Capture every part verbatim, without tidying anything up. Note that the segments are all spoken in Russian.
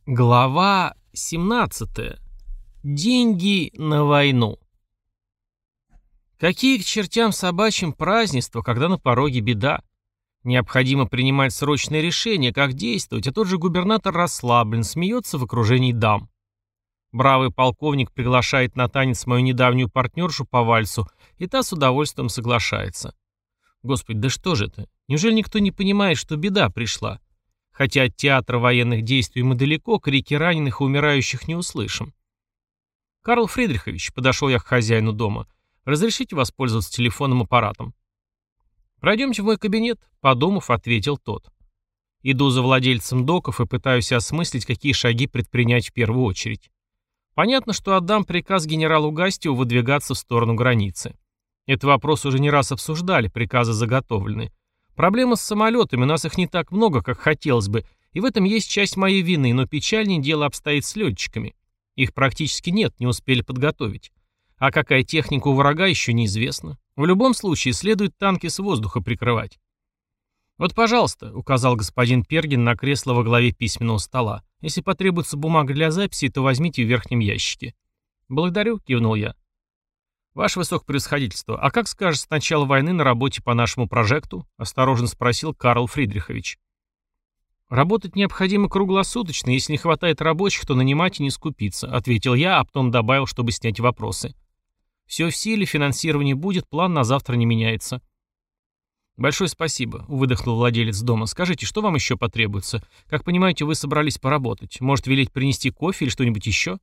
Глава семнадцатая. Деньги на войну. Какие к чертям собачьим празднества, когда на пороге беда? Необходимо принимать срочные решения, как действовать, а тот же губернатор расслаблен, смеется в окружении дам. Бравый полковник приглашает на танец мою недавнюю партнершу по вальсу, и та с удовольствием соглашается. Господи, да что же это? Неужели никто не понимает, что беда пришла? Хотя от театра военных действий мы далеко, крики раненых и умирающих не услышим. «Карл Фридрихович», — подошел я к хозяину дома, — «разрешите воспользоваться телефонным аппаратом?» «Пройдемте в мой кабинет», — подумав, ответил тот. Иду за владельцем доков и пытаюсь осмыслить, какие шаги предпринять в первую очередь. Понятно, что отдам приказ генералу Гастиу выдвигаться в сторону границы. Этот вопрос уже не раз обсуждали, приказы заготовлены. Проблема с самолетами, у нас их не так много, как хотелось бы, и в этом есть часть моей вины, но печальнее дело обстоит с летчиками. Их практически нет, не успели подготовить. А какая техника у врага, еще неизвестно. В любом случае, следует танки с воздуха прикрывать. «Вот, пожалуйста», — указал господин Пергин на кресло во главе письменного стола. «Если потребуется бумага для записи, то возьмите в верхнем ящике». «Благодарю», — кивнул я. «Ваше высокопревосходительство, а как скажешь с начала войны на работе по нашему прожекту?» — осторожно спросил Карл Фридрихович. «Работать необходимо круглосуточно, если не хватает рабочих, то нанимать и не скупиться», — ответил я, а потом добавил, чтобы снять вопросы. «Все в силе, финансирование будет, план на завтра не меняется». «Большое спасибо», — выдохнул владелец дома. «Скажите, что вам еще потребуется? Как понимаете, вы собрались поработать. Может, велеть принести кофе или что-нибудь еще?»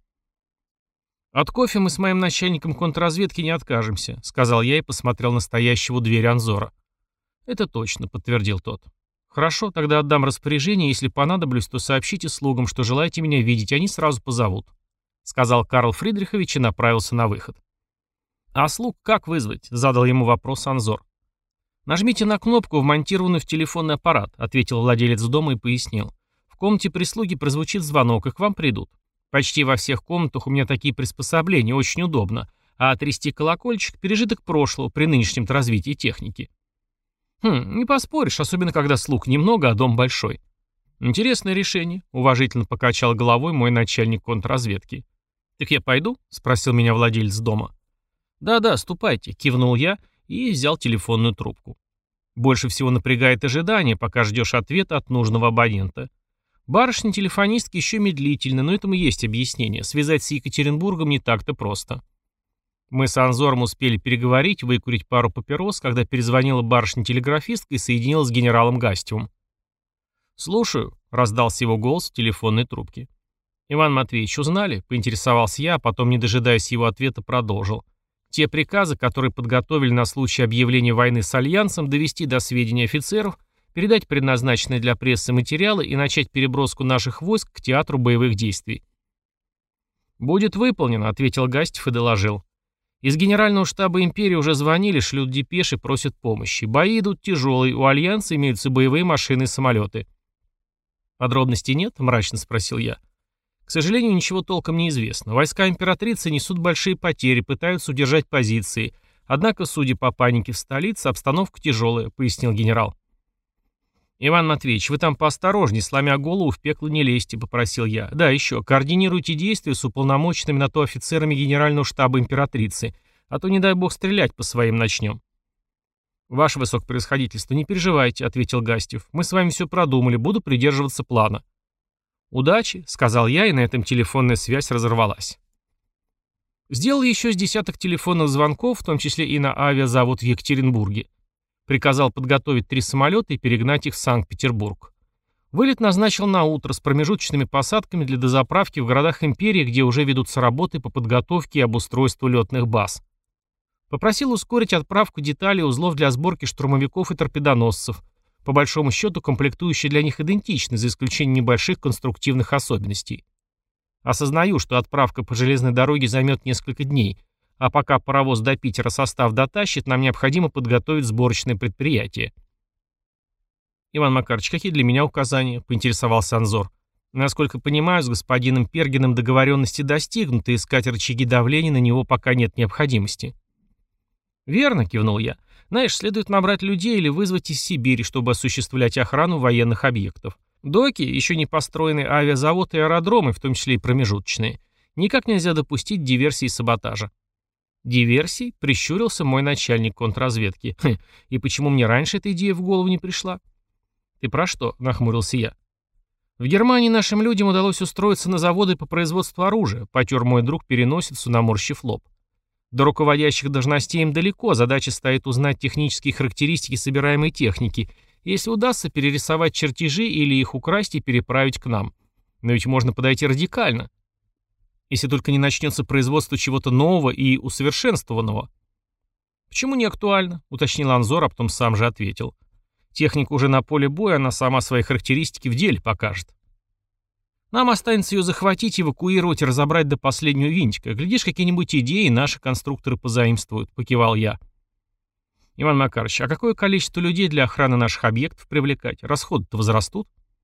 «От кофе мы с моим начальником контрразведки не откажемся», — сказал я и посмотрел на стоящего у двери Анзора. «Это точно», — подтвердил тот. «Хорошо, тогда отдам распоряжение, если понадоблюсь, то сообщите слугам, что желаете меня видеть, они сразу позовут», — сказал Карл Фридрихович и направился на выход. «А слуг как вызвать?» — задал ему вопрос Анзор. «Нажмите на кнопку, вмонтированную в телефонный аппарат», — ответил владелец дома и пояснил. «В комнате прислуги прозвучит звонок, и к вам придут. Почти во всех комнатах у меня такие приспособления, очень удобно, а трясти колокольчик — пережиток прошлого при нынешнем-то развитии техники». «Хм, не поспоришь, особенно когда слуг немного, а дом большой». «Интересное решение», — уважительно покачал головой мой начальник контрразведки. «Так я пойду?» — спросил меня владелец дома. «Да-да, ступайте», — кивнул я и взял телефонную трубку. Больше всего напрягает ожидание, пока ждешь ответа от нужного абонента. Барышни-телефонистки еще медлительны, но этому есть объяснение. Связать с Екатеринбургом не так-то просто. Мы с Анзором успели переговорить, выкурить пару папирос, когда перезвонила барышня-телеграфистка и соединилась с генералом Гастевым. «Слушаю», — раздался его голос в телефонной трубке. «Иван Матвеевич, узнали?» — поинтересовался я, а потом, не дожидаясь его ответа, продолжил. «Те приказы, которые подготовили на случай объявления войны с Альянсом, довести до сведения офицеров, передать предназначенные для прессы материалы и начать переброску наших войск к театру боевых действий». «Будет выполнено», — ответил Гастев и доложил. «Из генерального штаба империи уже звонили, шлют депеши, просят помощи. Бои идут тяжелые, у Альянса имеются боевые машины и самолеты». «Подробностей нет?» — мрачно спросил я. «К сожалению, ничего толком не известно. Войска императрицы несут большие потери, пытаются удержать позиции. Однако, судя по панике в столице, обстановка тяжелая», — пояснил генерал. «Иван Матвеевич, вы там поосторожней, сломя голову, в пекло не лезьте», — попросил я. «Да, еще, координируйте действия с уполномоченными на то офицерами генерального штаба императрицы, а то, не дай бог, стрелять по своим начнем». «Ваше высокопревосходительство, не переживайте», — ответил Гастев. «Мы с вами все продумали, буду придерживаться плана». «Удачи», — сказал я, и на этом телефонная связь разорвалась. Сделал еще с десяток телефонных звонков, в том числе и на авиазавод в Екатеринбурге. Приказал подготовить три самолета и перегнать их в Санкт-Петербург. Вылет назначил на утро с промежуточными посадками для дозаправки в городах империи, где уже ведутся работы по подготовке и обустройству летных баз. Попросил ускорить отправку деталей узлов для сборки штурмовиков и торпедоносцев, по большому счету комплектующие для них идентичны, за исключением небольших конструктивных особенностей. Осознаю, что отправка по железной дороге займет несколько дней, а пока паровоз до Питера состав дотащит, нам необходимо подготовить сборочное предприятие. «Иван Макарович, какие для меня указания?» — поинтересовался Анзор. «Насколько понимаю, с господином Пергиным договоренности достигнуты, искать рычаги давления на него пока нет необходимости». «Верно», — кивнул я. «Знаешь, следует набрать людей или вызвать из Сибири, чтобы осуществлять охрану военных объектов. Доки, еще не построенный авиазавод и аэродромы, в том числе и промежуточные. Никак нельзя допустить диверсии и саботажа. Диверсий? Прищурился мой начальник контрразведки. Хм, и почему мне раньше эта идея в голову не пришла? Ты про что? Нахмурился я. В Германии нашим людям удалось устроиться на заводы по производству оружия, потер мой друг переносицу, наморщив лоб. До руководящих должностей им далеко, задача стоит узнать технические характеристики собираемой техники, если удастся перерисовать чертежи или их украсть и переправить к нам. Но ведь можно подойти радикально. Если только не начнется производство чего-то нового и усовершенствованного. «Почему не актуально?» — уточнил Анзор, а потом сам же ответил. «Техника уже на поле боя, она сама свои характеристики в деле покажет. Нам останется ее захватить, эвакуировать и разобрать до последнего винтика. Глядишь, какие-нибудь идеи наши конструкторы позаимствуют», — покивал я. «Иван Макарович, а какое количество людей для охраны наших объектов привлекать? Расходы-то возрастут?»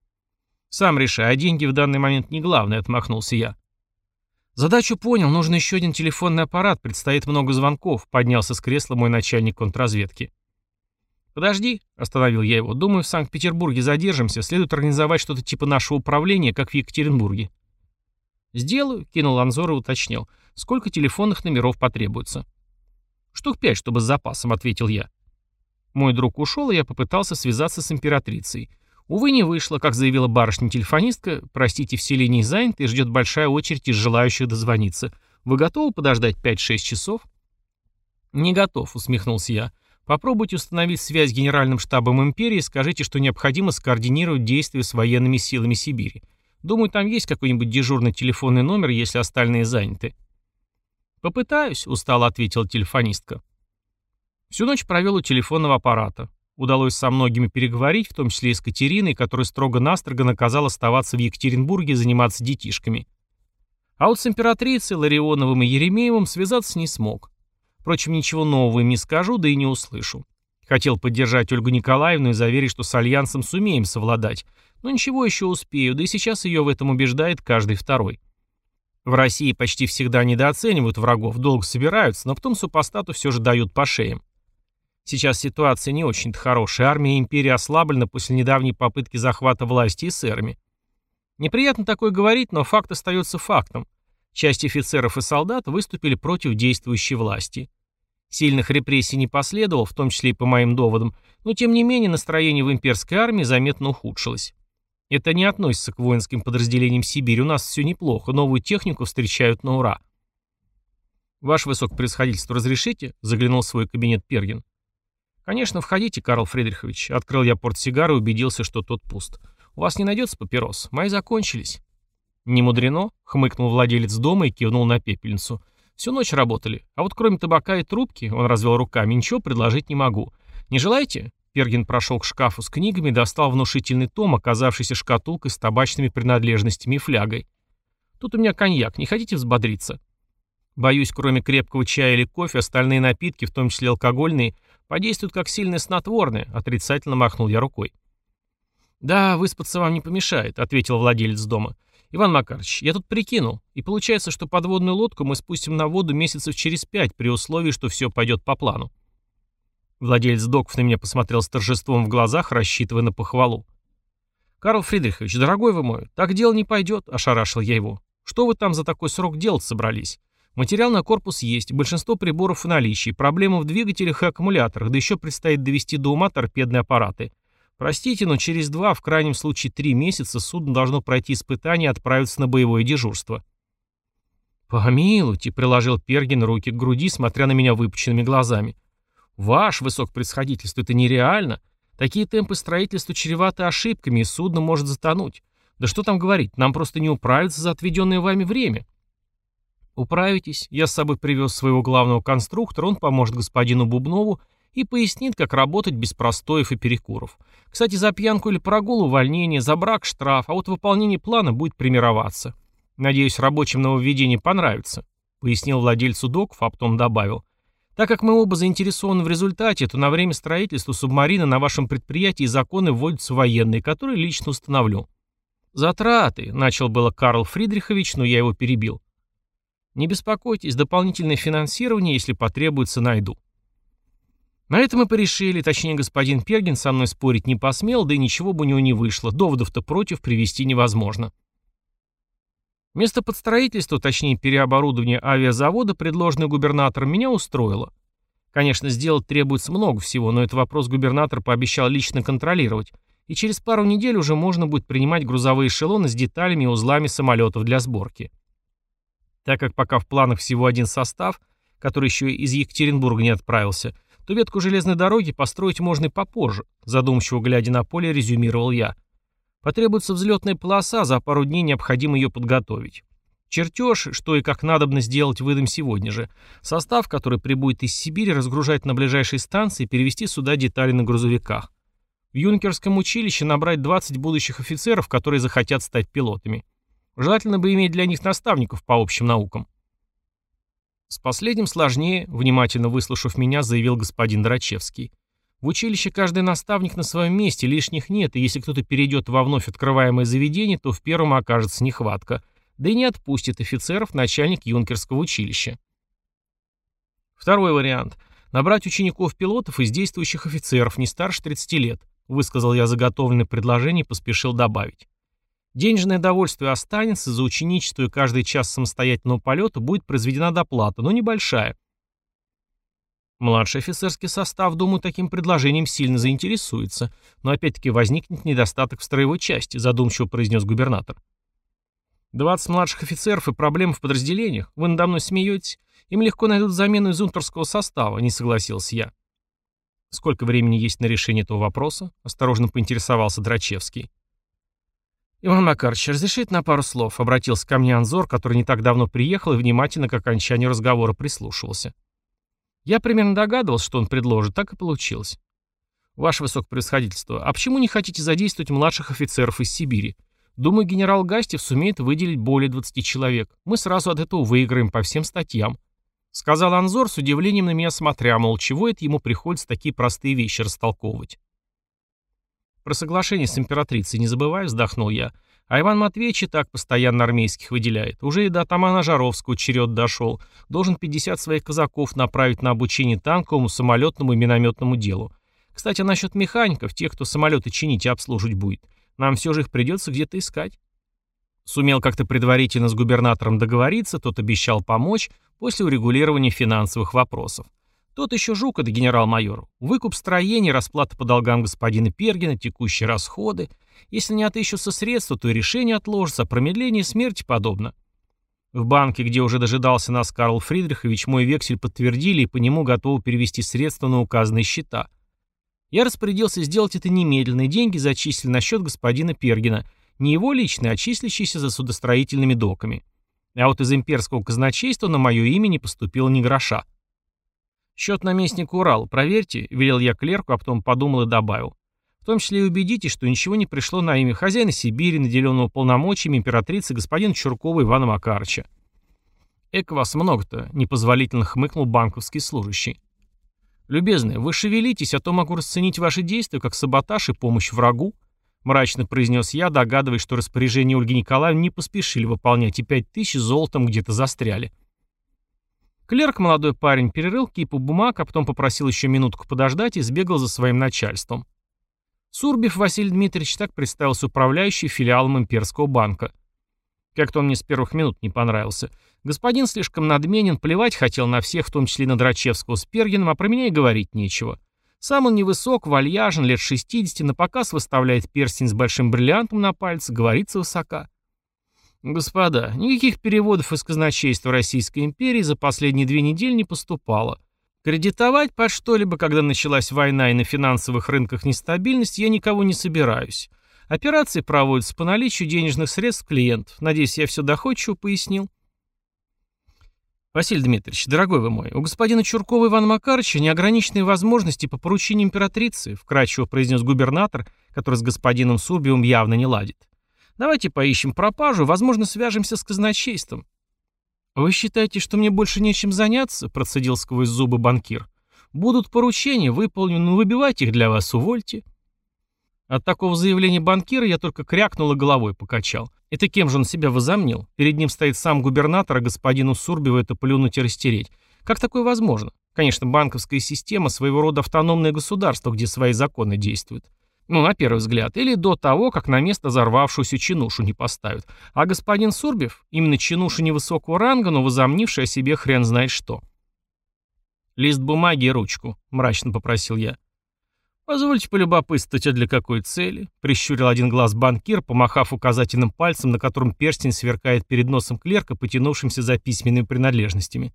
«Сам решай, а деньги в данный момент не главное», — отмахнулся я. «Задачу понял, нужен еще один телефонный аппарат, предстоит много звонков», — поднялся с кресла мой начальник контрразведки. «Подожди», — остановил я его, — «думаю, в Санкт-Петербурге задержимся, следует организовать что-то типа нашего управления, как в Екатеринбурге». «Сделаю», — кинул Анзор и уточнил, — «сколько телефонных номеров потребуется?» «Штук пять, чтобы с запасом», — ответил я. Мой друг ушел, и я попытался связаться с императрицей. Увы, не вышло, как заявила барышня-телефонистка, простите, все линии заняты и ждет большая очередь из желающих дозвониться. Вы готовы подождать пять-шесть часов? Не готов, усмехнулся я. Попробуйте установить связь с Генеральным штабом империи и скажите, что необходимо скоординировать действия с военными силами Сибири. Думаю, там есть какой-нибудь дежурный телефонный номер, если остальные заняты. Попытаюсь, устало ответила телефонистка. Всю ночь провел у телефонного аппарата. Удалось со многими переговорить, в том числе и с Катериной, которая строго-настрого наказала оставаться в Екатеринбурге и заниматься детишками. А вот с императрицей, Ларионовым и Еремеевым связаться не смог. Впрочем, ничего нового им не скажу, да и не услышу. Хотел поддержать Ольгу Николаевну и заверить, что с Альянсом сумеем совладать. Но ничего, еще успею, да и сейчас ее в этом убеждает каждый второй. В России почти всегда недооценивают врагов, долго собираются, но потом супостату все же дают по шеям. Сейчас ситуация не очень-то хорошая, армия империи ослаблена после недавней попытки захвата власти эсерами. Неприятно такое говорить, но факт остается фактом. Часть офицеров и солдат выступили против действующей власти. Сильных репрессий не последовало, в том числе и по моим доводам, но тем не менее настроение в имперской армии заметно ухудшилось. Это не относится к воинским подразделениям Сибири, у нас все неплохо, новую технику встречают на ура. «Ваше высокопревосходительство, разрешите?» — заглянул в свой кабинет Пергин. «Конечно, входите, Карл Фридрихович». Открыл я портсигар и убедился, что тот пуст. «У вас не найдется папирос? Мои закончились». «Не мудрено», — хмыкнул владелец дома и кивнул на пепельницу. «Всю ночь работали. А вот кроме табака и трубки, — он развел руками, — ничего предложить не могу. Не желаете?» Пергин прошел к шкафу с книгами и достал внушительный том, оказавшийся шкатулкой с табачными принадлежностями и флягой. «Тут у меня коньяк. Не хотите взбодриться?» «Боюсь, кроме крепкого чая или кофе, остальные напитки, в том числе алкогольные, подействуют как сильное снотворное», — отрицательно махнул я рукой. «Да, выспаться вам не помешает», — ответил владелец дома. «Иван Макарович, я тут прикинул, и получается, что подводную лодку мы спустим на воду месяцев через пять, при условии, что все пойдет по плану». Владелец доков на меня посмотрел с торжеством в глазах, рассчитывая на похвалу. «Карл Фридрихович, дорогой вы мой, так дело не пойдет», — ошарашил я его. «Что вы там за такой срок делать собрались? Материал на корпус есть, большинство приборов в наличии, проблемы в двигателях и аккумуляторах, да еще предстоит довести до ума торпедные аппараты. Простите, но через два, в крайнем случае три месяца судно должно пройти испытание и отправиться на боевое дежурство». «Помилуйте», — приложил Пергин руки к груди, смотря на меня выпученными глазами. «Ваше высокопревосходительство, это нереально. Такие темпы строительства чреваты ошибками, и судно может затонуть. Да что там говорить, нам просто не управиться за отведенное вами время». «Управитесь. Я с собой привез своего главного конструктора, он поможет господину Бубнову и пояснит, как работать без простоев и перекуров. Кстати, за пьянку или прогул увольнение, за брак штраф, а вот выполнение плана будет премироваться. Надеюсь, рабочим нововведение понравится», — пояснил владельцу доков, а потом добавил. «Так как мы оба заинтересованы в результате, то на время строительства субмарины на вашем предприятии законы вводятся военные, которые лично установлю». «Затраты», — начал было Карл Фридрихович, но я его перебил. «Не беспокойтесь, дополнительное финансирование, если потребуется, найду». На это мы порешили, точнее господин Пергин со мной спорить не посмел, да и ничего бы у него не вышло, доводов-то против привести невозможно. Место под строительство, точнее переоборудование авиазавода, предложенное губернатором, меня устроило. Конечно, сделать требуется много всего, но этот вопрос губернатор пообещал лично контролировать, и через пару недель уже можно будет принимать грузовые эшелоны с деталями и узлами самолетов для сборки. Так как пока в планах всего один состав, который еще из Екатеринбурга не отправился, то ветку железной дороги построить можно и попозже, задумчиво глядя на поле, резюмировал я. Потребуется взлетная полоса, за пару дней необходимо ее подготовить. Чертеж, что и как надобно сделать, выдам сегодня же. Состав, который прибудет из Сибири, разгружать на ближайшей станции и перевезти сюда детали на грузовиках. В юнкерском училище набрать двадцать будущих офицеров, которые захотят стать пилотами. Желательно бы иметь для них наставников по общим наукам. С последним сложнее, внимательно выслушав меня, заявил господин Драчевский. В училище каждый наставник на своем месте, лишних нет, и если кто-то перейдет во вновь открываемое заведение, то в первом окажется нехватка. Да и не отпустит офицеров начальник юнкерского училища. Второй вариант. Набрать учеников-пилотов из действующих офицеров не старше тридцати лет, высказал я заготовленное предложение и поспешил добавить. Денежное довольствие останется, за ученичество и каждый час самостоятельного полета будет произведена доплата, но небольшая. Младший офицерский состав, думаю, таким предложением сильно заинтересуется, но опять-таки возникнет недостаток в строевой части, задумчиво произнес губернатор. двадцать младших офицеров и проблемы в подразделениях? Вы надо мной смеетесь? Им легко найдут замену из унтерского состава, не согласился я. Сколько времени есть на решение этого вопроса? Осторожно поинтересовался Драчевский. Иван Макарович, разрешите на пару слов, обратился ко мне Анзор, который не так давно приехал и внимательно к окончанию разговора прислушивался. Я примерно догадывался, что он предложит, так и получилось. Ваше высокопревосходительство, а почему не хотите задействовать младших офицеров из Сибири? Думаю, генерал Гастев сумеет выделить более двадцати человек. Мы сразу от этого выиграем по всем статьям. Сказал Анзор, с удивлением на меня смотря, мол, чего это ему приходится такие простые вещи растолковывать. Про соглашение с императрицей не забывай, вздохнул я. А Иван Матвеевич и так постоянно армейских выделяет. Уже и до атамана Жаровского черед дошел. Должен пятьдесят своих казаков направить на обучение танковому, самолетному и минометному делу. Кстати, насчет механиков, тех, кто самолеты чинить и обслуживать будет. Нам все же их придется где-то искать. Сумел как-то предварительно с губернатором договориться, тот обещал помочь после урегулирования финансовых вопросов. Тот еще жук, это генерал-майор. Выкуп строений, расплата по долгам господина Пергина, текущие расходы. Если не отыщутся средства, то и решение отложится, а промедление смерти подобно. В банке, где уже дожидался нас Карл Фридрихович, мой вексель подтвердили и по нему готовы перевести средства на указанные счета. Я распорядился сделать это немедленно, и деньги зачислили на счет господина Пергина, не его личные, а числящиеся за судостроительными доками. А вот из имперского казначейства на мое имя не поступило ни гроша. «Счет наместника Урала проверьте», — велел я клерку, а потом подумал и добавил. «В том числе и убедитесь, что ничего не пришло на имя хозяина Сибири, наделенного полномочиями императрицы господина Чуркова Ивана Макарыча». «Эк вас много-то», — непозволительно хмыкнул банковский служащий. «Любезные, вы шевелитесь, а то могу расценить ваши действия как саботаж и помощь врагу», — мрачно произнес я, догадываясь, что распоряжение Ольги Николаевны не поспешили выполнять, и пять тысяч золотом где-то застряли. Клерк, молодой парень, перерыл кипу бумаг, а потом попросил еще минутку подождать и сбегал за своим начальством. Сурбев Василий Дмитриевич так представился управляющий филиалом имперского банка. Как-то он мне с первых минут не понравился. Господин слишком надменен, плевать хотел на всех, в том числе и на Драчевского с Пергиным, а про меня и говорить нечего. Сам он невысок, вальяжен, лет шестидесяти, на показ выставляет перстень с большим бриллиантом на пальце, говорится высока. Господа, никаких переводов из казначейства Российской империи за последние две недели не поступало. Кредитовать под что-либо, когда началась война и на финансовых рынках нестабильность, я никого не собираюсь. Операции проводятся по наличию денежных средств клиентов. Надеюсь, я все доходчиво пояснил. Василий Дмитриевич, дорогой вы мой, у господина Чуркова Ивана Макарыча неограниченные возможности по поручению императрицы, вкратчиво произнес губернатор, который с господином Сурбиевым явно не ладит. Давайте поищем пропажу, возможно, свяжемся с казначейством. Вы считаете, что мне больше нечем заняться? Процедил сквозь зубы банкир. Будут поручения, выполню, но выбивать их для вас увольте. От такого заявления банкира я только крякнул и головой покачал. Это кем же он себя возомнил? Перед ним стоит сам губернатор, а господину Сурбиеву это плюнуть и растереть. Как такое возможно? Конечно, банковская система — своего рода автономное государство, где свои законы действуют. Ну, на первый взгляд. Или до того, как на место взорвавшуюся чинушу не поставят. А господин Сурбев — именно чинуша невысокого ранга, но возомнивший о себе хрен знает что. «Лист бумаги и ручку», — мрачно попросил я. «Позвольте полюбопытствовать, а для какой цели?» — прищурил один глаз банкир, помахав указательным пальцем, на котором перстень сверкает перед носом клерка, потянувшимся за письменными принадлежностями.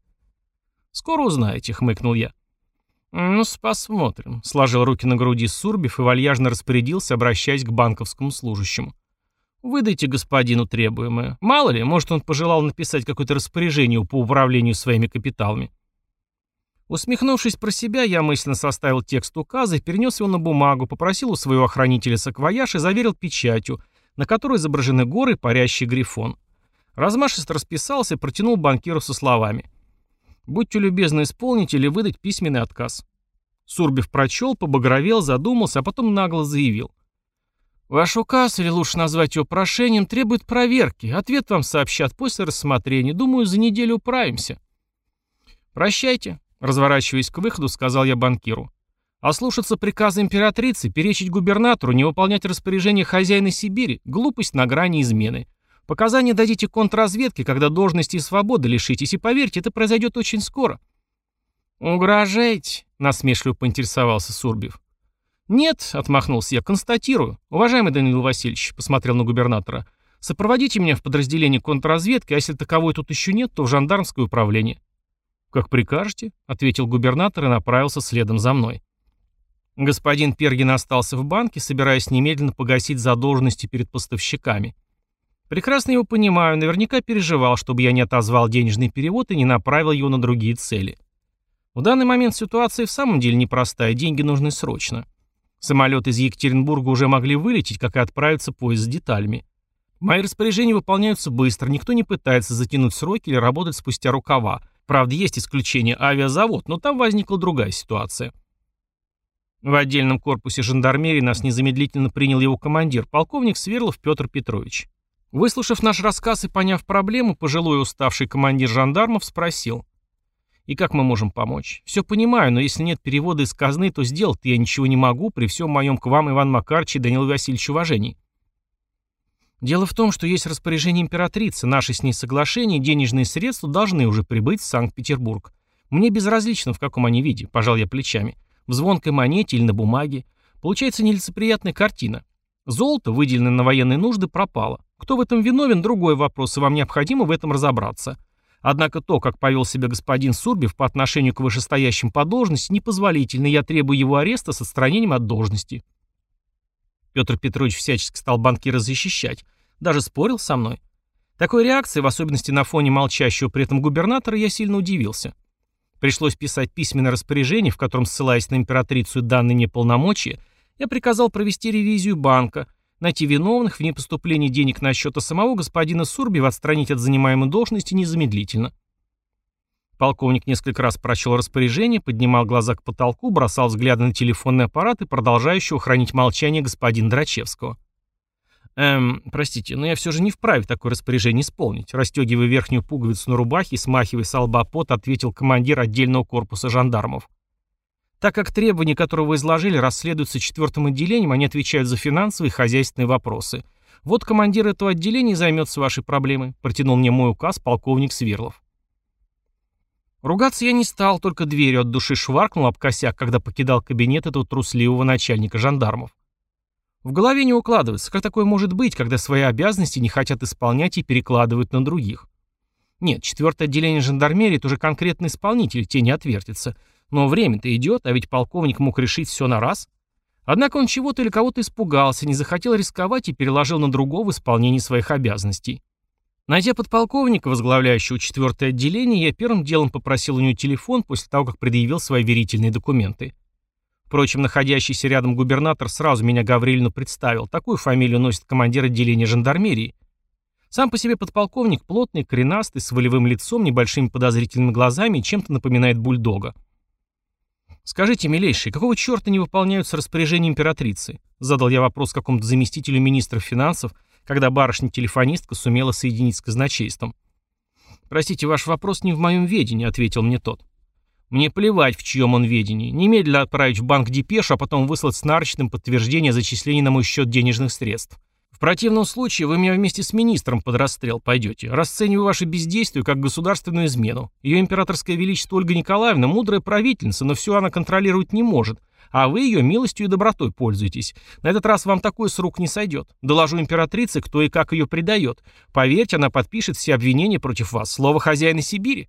«Скоро узнаете», — хмыкнул я. «Ну-с, посмотрим», — сложил руки на груди Сурбев и вальяжно распорядился, обращаясь к банковскому служащему. «Выдайте господину требуемое. Мало ли, может, он пожелал написать какое-то распоряжение по управлению своими капиталами». Усмехнувшись про себя, я мысленно составил текст указа и перенес его на бумагу, попросил у своего охранителя саквояж и заверил печатью, на которой изображены горы и парящий грифон. Размашисто расписался и протянул банкиру со словами: «Будьте любезны исполнить или выдать письменный отказ». Сурбев прочел, побагровел, задумался, а потом нагло заявил: «Ваш указ, или лучше назвать его прошением, требует проверки. Ответ вам сообщат после рассмотрения. Думаю, за неделю управимся». «Прощайте», — разворачиваясь к выходу, сказал я банкиру. «Ослушаться приказа императрицы, перечить губернатору, не выполнять распоряжение хозяина Сибири — глупость на грани измены. Показания дадите контрразведке, когда должности и свободы лишитесь, и поверьте, это произойдет очень скоро». «Угрожаете?» — насмешливо поинтересовался Сурбев. «Нет», — отмахнулся я, — «констатирую. Уважаемый Даниил Васильевич», — посмотрел на губернатора, — «сопроводите меня в подразделение контрразведки, а если таковой тут еще нет, то в жандармское управление». «Как прикажете», — ответил губернатор и направился следом за мной. Господин Пергин остался в банке, собираясь немедленно погасить задолженности перед поставщиками. Прекрасно его понимаю, наверняка переживал, чтобы я не отозвал денежный перевод и не направил его на другие цели. В данный момент ситуация в самом деле непростая, деньги нужны срочно. Самолеты из Екатеринбурга уже могли вылететь, как и отправиться поезд с деталями. Мои распоряжения выполняются быстро, никто не пытается затянуть сроки или работать спустя рукава. Правда, есть исключение — авиазавод, но там возникла другая ситуация. В отдельном корпусе жандармерии нас незамедлительно принял его командир, полковник Сверлов Петр Петрович. Выслушав наш рассказ и поняв проблему, пожилой и уставший командир жандармов спросил: «И как мы можем помочь? Все понимаю, но если нет перевода из казны, то сделать-то я ничего не могу при всем моем к вам, Иван Макарович и Данил Васильевич, уважении». «Дело в том, что есть распоряжение императрицы, наши с ней соглашения, денежные средства должны уже прибыть в Санкт-Петербург. Мне безразлично, в каком они виде», — пожал я плечами. «В звонкой монете или на бумаге. Получается нелицеприятная картина. Золото, выделенное на военные нужды, пропало. Кто в этом виновен — другой вопрос, и вам необходимо в этом разобраться. Однако то, как повел себя господин Сурбев по отношению к вышестоящим по должности, непозволительно, и я требую его ареста с отстранением от должности». Петр Петрович всячески стал банкира защищать, даже спорил со мной. Такой реакции, в особенности на фоне молчащего при этом губернатора, я сильно удивился. Пришлось писать письменное распоряжение, в котором, ссылаясь на императрицу и данные мне полномочия, я приказал провести ревизию банка, найти виновных в непоступлении денег на счета самого господина Сурбева, отстранить от занимаемой должности незамедлительно. Полковник несколько раз прочел распоряжение, поднимал глаза к потолку, бросал взгляды на телефонный аппарат и продолжающего хранить молчание господина Драчевского. «Эм, простите, но я все же не вправе такое распоряжение исполнить», расстегивая верхнюю пуговицу на рубахе и смахивая с лба пот, ответил командир отдельного корпуса жандармов. «Так как требования, которые вы изложили, расследуются четвертым отделением, они отвечают за финансовые и хозяйственные вопросы. Вот командир этого отделения займется вашей проблемой», протянул мне мой указ полковник Сверлов. Ругаться я не стал, только дверью от души шваркнул об косяк, когда покидал кабинет этого трусливого начальника жандармов. В голове не укладывается, как такое может быть, когда свои обязанности не хотят исполнять и перекладывают на других. Нет, четвертое отделение жандармерии — это уже конкретный исполнитель, те не отвертятся. Но время-то идет, а ведь полковник мог решить все на раз. Однако он чего-то или кого-то испугался, не захотел рисковать и переложил на другого исполнение своих обязанностей. Найдя подполковника, возглавляющего четвертое отделение, я первым делом попросил у него телефон после того, как предъявил свои верительные документы. Впрочем, находящийся рядом губернатор сразу меня Гаврилину представил. Такую фамилию носит командир отделения жандармерии. Сам по себе подполковник плотный, коренастый, с волевым лицом, небольшими подозрительными глазами и чем-то напоминает бульдога. «Скажите, милейший, какого черта не выполняются распоряжения императрицы?» Задал я вопрос какому-то заместителю министра финансов, когда барышня-телефонистка сумела соединить с казначейством. «Простите, ваш вопрос не в моем ведении», — ответил мне тот. Мне плевать, в чьем он ведении. Немедленно отправить в банк депешу, а потом выслать с нарочным подтверждение зачисления на мой счет денежных средств. В противном случае вы меня вместе с министром под расстрел пойдете. Расцениваю ваше бездействие как государственную измену. Ее императорское величество Ольга Николаевна мудрая правительница, но все она контролировать не может. А вы ее милостью и добротой пользуетесь. На этот раз вам такой с рук не сойдет. Доложу императрице, кто и как ее предает. Поверьте, она подпишет все обвинения против вас. Слово хозяина Сибири.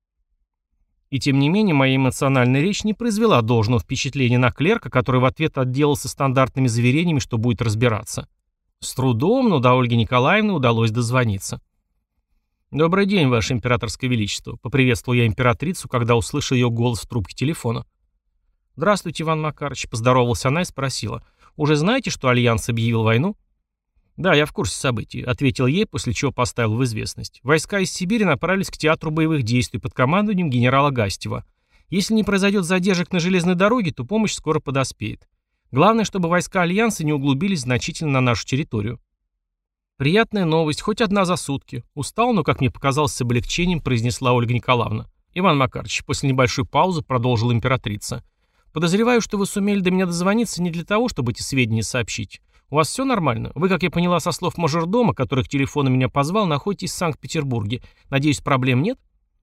И тем не менее, моя эмоциональная речь не произвела должного впечатления на клерка, который в ответ отделался стандартными заверениями, что будет разбираться. С трудом, но до Ольги Николаевны удалось дозвониться. «Добрый день, Ваше Императорское Величество», — поприветствовал я императрицу, когда услышал ее голос в трубке телефона. «Здравствуйте, Иван Макарович», — поздоровалась она и спросила. «Уже знаете, что Альянс объявил войну?» «Да, я в курсе событий», — ответил ей, после чего поставил в известность. «Войска из Сибири направились к театру боевых действий под командованием генерала Гастева. Если не произойдет задержек на железной дороге, то помощь скоро подоспеет. Главное, чтобы войска Альянса не углубились значительно на нашу территорию». «Приятная новость, хоть одна за сутки. Устал, но, как мне показалось, с облегчением произнесла Ольга Николаевна. Иван Макарович, после небольшой паузы продолжила императрица. Подозреваю, что вы сумели до меня дозвониться не для того, чтобы эти сведения сообщить. У вас все нормально? Вы, как я поняла со слов мажордома, который к телефону меня позвал, находитесь в Санкт-Петербурге. Надеюсь, проблем нет?»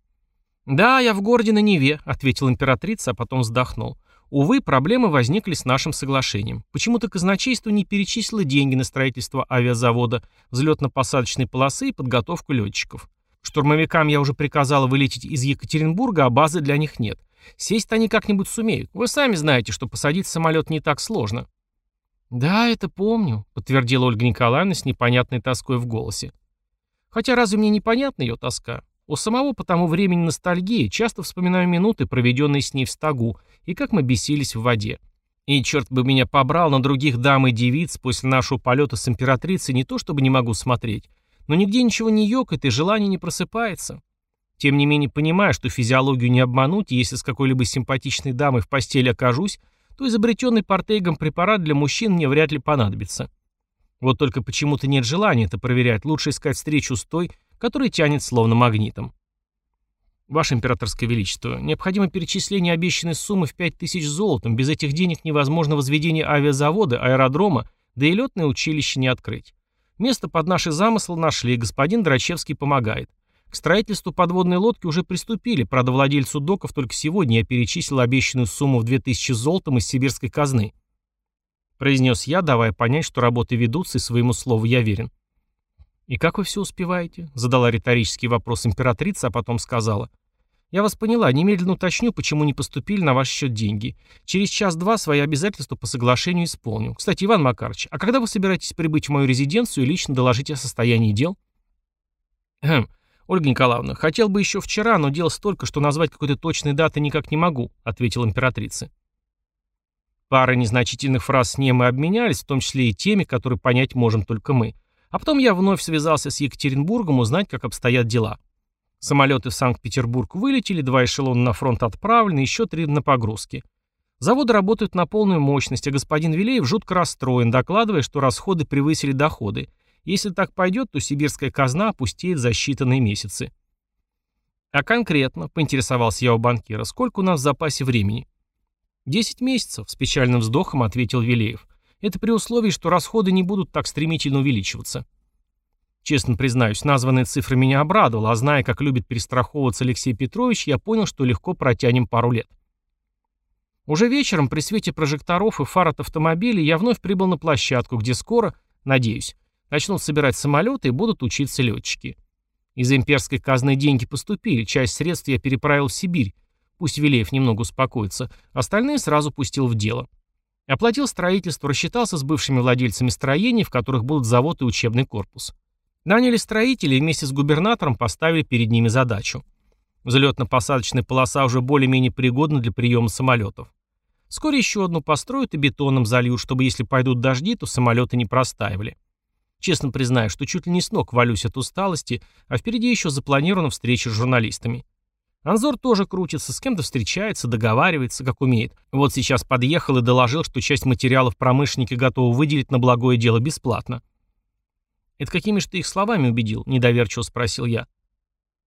«Да, я в городе на Неве», — ответила императрица, а потом вздохнул. «Увы, проблемы возникли с нашим соглашением. Почему-то казначейство не перечислило деньги на строительство авиазавода, взлетно-посадочной полосы и подготовку летчиков. Штурмовикам я уже приказала вылететь из Екатеринбурга, а базы для них нет. Сесть они как-нибудь сумеют. Вы сами знаете, что посадить самолет не так сложно». «Да, это помню», — подтвердила Ольга Николаевна с непонятной тоской в голосе. «Хотя разве мне непонятна ее тоска? У самого по тому времени ностальгии, часто вспоминаю минуты, проведенные с ней в стогу, и как мы бесились в воде. И черт бы меня побрал, на других дам и девиц после нашего полета с императрицей не то чтобы не могу смотреть, но нигде ничего не ёкает и желание не просыпается. Тем не менее понимаю, что физиологию не обмануть, и если с какой-либо симпатичной дамой в постели окажусь, то изобретенный Портейгом препарат для мужчин мне вряд ли понадобится. Вот только почему-то нет желания это проверять, лучше искать встречу с той, которая тянет словно магнитом. Ваше Императорское Величество, необходимо перечисление обещанной суммы в пять тысяч золотом, без этих денег невозможно возведение авиазавода, аэродрома, да и летное училище не открыть. Место под наши замыслы нашли, господин Драчевский помогает. К строительству подводной лодки уже приступили, правда, владельцу доков только сегодня я перечислил обещанную сумму в две тысячи золотом из сибирской казны. Произнес я, давая понять, что работы ведутся и своему слову я верен. «И как вы все успеваете?» — задала риторический вопрос императрица, а потом сказала. «Я вас поняла, немедленно уточню, почему не поступили на ваш счет деньги. Через час-два свои обязательства по соглашению исполню. Кстати, Иван Макарович, а когда вы собираетесь прибыть в мою резиденцию и лично доложить о состоянии дел?» «Хм, Ольга Николаевна, хотел бы еще вчера, но дел столько, что назвать какой-то точной даты никак не могу», — ответила императрица. Пара незначительных фраз с ней мы обменялись, в том числе и теми, которые понять можем только мы. А потом я вновь связался с Екатеринбургом узнать, как обстоят дела. Самолеты в Санкт-Петербург вылетели, два эшелона на фронт отправлены, еще три на погрузке. Заводы работают на полную мощность, а господин Вилеев жутко расстроен, докладывая, что расходы превысили доходы. Если так пойдет, то сибирская казна опустеет за считанные месяцы. «А конкретно», — поинтересовался я у банкира, — «сколько у нас в запасе времени?» «Десять месяцев», — с печальным вздохом ответил Вилеев. «Это при условии, что расходы не будут так стремительно увеличиваться». Честно признаюсь, названная цифра меня обрадовала, а зная, как любит перестраховываться Алексей Петрович, я понял, что легко протянем пару лет. Уже вечером при свете прожекторов и фар от автомобиля я вновь прибыл на площадку, где скоро, надеюсь, начнут собирать самолеты и будут учиться летчики. Из имперской казны деньги поступили, часть средств я переправил в Сибирь, пусть Вилеев немного успокоится, остальные сразу пустил в дело. Оплатил строительство, рассчитался с бывшими владельцами строений, в которых будут завод и учебный корпус. Наняли строителей и вместе с губернатором поставили перед ними задачу. Взлетно-посадочная полоса уже более-менее пригодна для приема самолетов. Вскоре еще одну построят и бетоном зальют, чтобы если пойдут дожди, то самолеты не простаивали. Честно признаю, что чуть ли не с ног валюсь от усталости, а впереди еще запланирована встреча с журналистами. Анзор тоже крутится, с кем-то встречается, договаривается, как умеет. Вот сейчас подъехал и доложил, что часть материалов промышленники готовы выделить на благое дело бесплатно. «Это какими же ты их словами убедил?» – недоверчиво спросил я.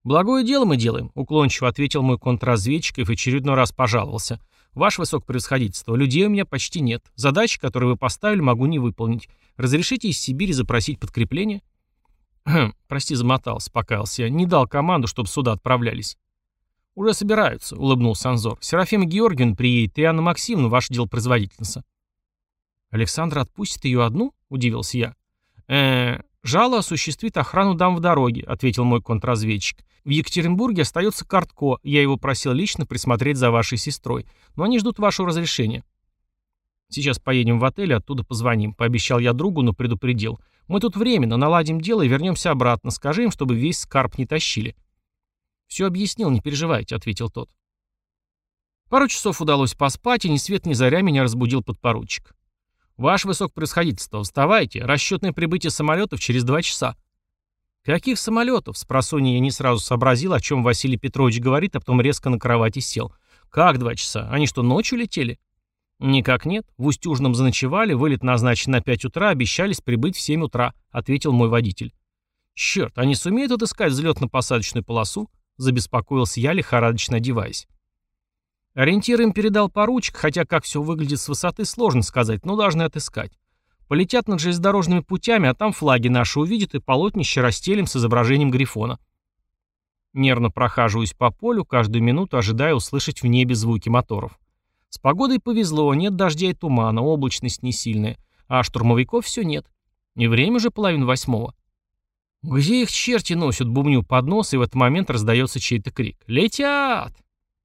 «Благое дело мы делаем», — уклончиво ответил мой контрразведчик и в очередной раз пожаловался. «Ваше высокопревосходительство, людей у меня почти нет. Задачи, которые вы поставили, могу не выполнить. Разрешите из Сибири запросить подкрепление?» «Хм, прости, замотался», — покаялся я. «Не дал команду, чтобы сюда отправлялись». «Уже собираются», — улыбнулся Анзор. «Серафима Георгиевна приедет, и Анна Максимовна, ваше делопроизводительница». «Александра отпустит ее одну?» — удивился я. э «Жало осуществит охрану дам в дороге», — ответил мой контрразведчик. «В Екатеринбурге остается Картко, я его просил лично присмотреть за вашей сестрой, но они ждут вашего разрешения». «Сейчас поедем в отель, оттуда позвоним», — пообещал я другу, но предупредил. «Мы тут временно, наладим дело и вернемся обратно, скажи им, чтобы весь скарб не тащили». «Все объяснил, не переживайте», — ответил тот. Пару часов удалось поспать, и ни свет ни заря меня разбудил подпоручик. «Ваше высокопревосходительство, вставайте, расчетное прибытие самолетов через два часа». «Каких самолетов?» — спросонья я не сразу сообразил, о чем Василий Петрович говорит, а потом резко на кровати сел. «Как два часа? Они что, ночью летели?» «Никак нет. В Устюжном заночевали, вылет назначен на пять утра, обещались прибыть в семь утра», — ответил мой водитель. «Черт, они сумеют отыскать взлетно-посадочную полосу?» — забеспокоился я, лихорадочно одеваясь. Ориентир им передал поручик, хотя как все выглядит с высоты, сложно сказать, но должны отыскать. Полетят над железнодорожными путями, а там флаги наши увидят и полотнище расстелим с изображением Грифона. Нервно прохаживаюсь по полю, каждую минуту ожидая услышать в небе звуки моторов. С погодой повезло, нет дождя и тумана, облачность не сильная, а штурмовиков все нет. И время уже половина восьмого. «Где их черти носят?» — бубню под нос, и в этот момент раздается чей-то крик. «Летят!»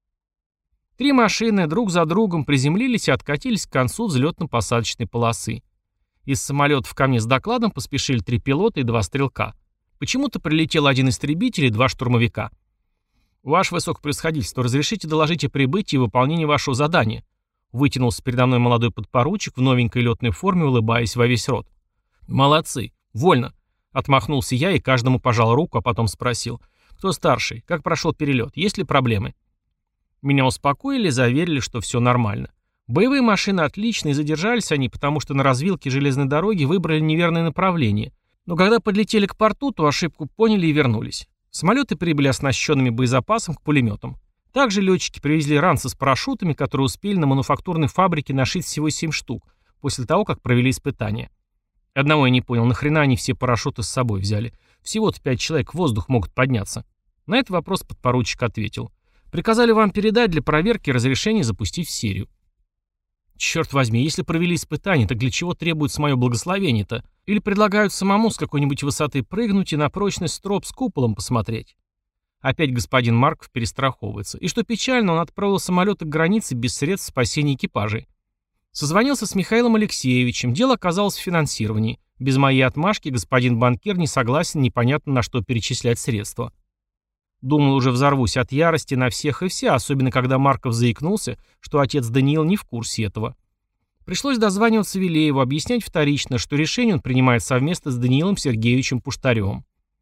Три машины друг за другом приземлились и откатились к концу взлетно-посадочной полосы. Из самолетов ко мне с докладом поспешили три пилота и два стрелка. Почему-то прилетел один истребитель и два штурмовика. «Ваше высокопревосходительство, разрешите доложить о прибытии и выполнении вашего задания?» Вытянулся передо мной молодой подпоручик в новенькой летной форме, улыбаясь во весь рот. «Молодцы! Вольно!» Отмахнулся я и каждому пожал руку, а потом спросил. «Кто старший? Как прошел перелет? Есть ли проблемы?» Меня успокоили, заверили, что все нормально. Боевые машины отличные, задержались они, потому что на развилке железной дороги выбрали неверное направление. Но когда подлетели к порту, то ошибку поняли и вернулись. Самолеты прибыли оснащенными боезапасом к пулеметам. Также летчики привезли ранцы с парашютами, которые успели на мануфактурной фабрике нашить всего семь штук, после того, как провели испытания. Одного я не понял, нахрена они все парашюты с собой взяли? Всего-то пять человек в воздух могут подняться. На этот вопрос подпоручик ответил. Приказали вам передать для проверки разрешение запустить в серию. Черт возьми, если провели испытание, так для чего требуется мое благословение-то? Или предлагают самому с какой-нибудь высоты прыгнуть и на прочность строп с куполом посмотреть? Опять господин Марков перестраховывается. И что печально, он отправил самолеты к границе без средств спасения экипажей. Созвонился с Михаилом Алексеевичем, дело оказалось в финансировании. Без моей отмашки господин банкир не согласен непонятно на что перечислять средства. Думал, уже взорвусь от ярости на всех и вся, особенно когда Марков заикнулся, что отец Даниил не в курсе этого. Пришлось дозваниваться Вилееву, объяснять вторично, что решение он принимает совместно с Даниилом Сергеевичем Пуштаревым.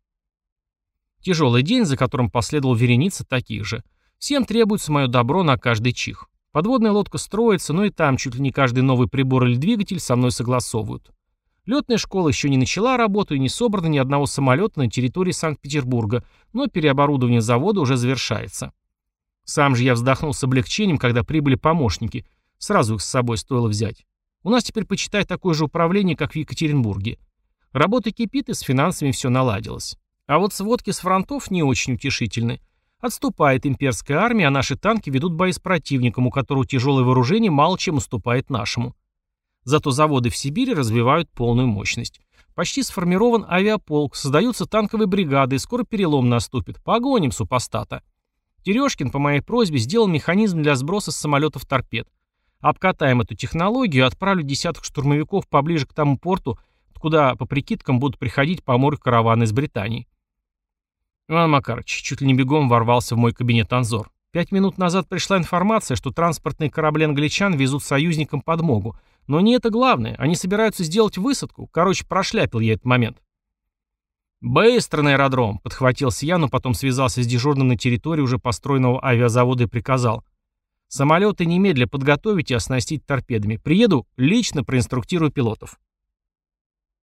Тяжелый день, за которым последовал вереница таких же. Всем требуется мое добро на каждый чих. Подводная лодка строится, но и там чуть ли не каждый новый прибор или двигатель со мной согласовывают. Летная школа еще не начала работу и не собрано ни одного самолета на территории Санкт-Петербурга, но переоборудование завода уже завершается. Сам же я вздохнул с облегчением, когда прибыли помощники. Сразу их с собой стоило взять. У нас теперь, почитай, такое же управление, как в Екатеринбурге. Работа кипит, и с финансами все наладилось. А вот сводки с фронтов не очень утешительны. Отступает имперская армия, а наши танки ведут бои с противником, у которого тяжелое вооружение мало чем уступает нашему. Зато заводы в Сибири развивают полную мощность. Почти сформирован авиаполк, создаются танковые бригады, и скоро перелом наступит. Погоним супостата. Терешкин по моей просьбе сделал механизм для сброса с самолетов торпед. Обкатаем эту технологию и отправлю десяток штурмовиков поближе к тому порту, куда, по прикидкам, будут приходить по морю караваны из Британии. Иван Макарович чуть ли не бегом ворвался в мой кабинет Анзор. Пять минут назад пришла информация, что транспортные корабли англичан везут союзникам подмогу. Но не это главное, они собираются сделать высадку. Короче, прошляпил я этот момент. «Быстро на аэродром!» — подхватился я, но потом связался с дежурным на территории уже построенного авиазавода и приказал. «Самолеты немедля подготовить и оснастить торпедами. Приеду, лично проинструктирую пилотов».